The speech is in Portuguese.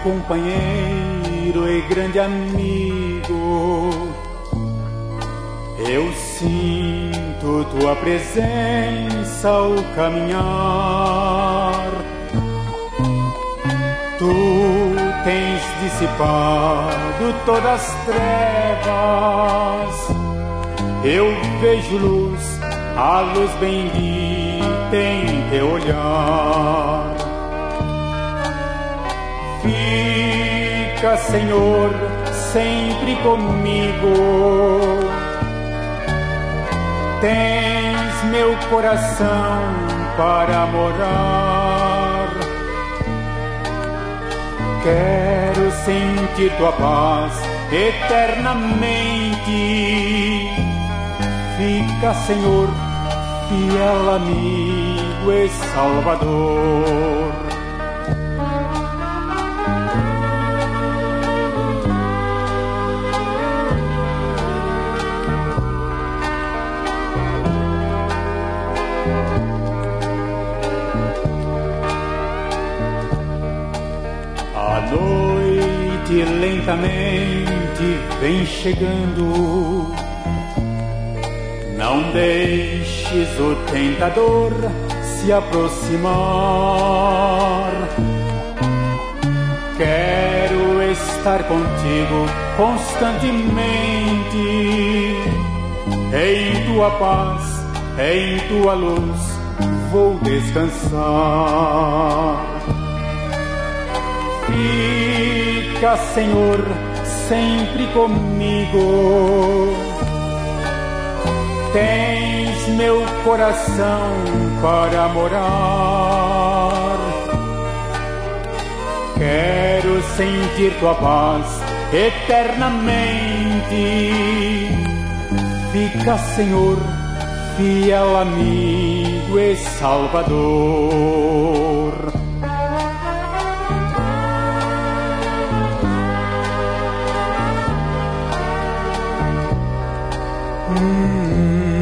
companheiro e grande amigo. Eu sinto tua presença ao caminhar. Tu tens dissipado todas as trevas. Eu vejo luz, a luz bendita em teu olhar. Fica, Senhor, sempre comigo. Tens meu coração para morar. Quero sentir tua paz eternamente. Fica, Senhor, fiel amigo e Salvador. A noite lentamente vem chegando. Não deixes o tentador se aproximar. Quero estar contigo constantemente. Em tua paz, em tua luz, vou descansar. Fica, Senhor, sempre comigo. Tens meu coração para morar. Quero sentir tua paz eternamente. Fica, Senhor, fiel amigo e Salvador. Mm-hmm.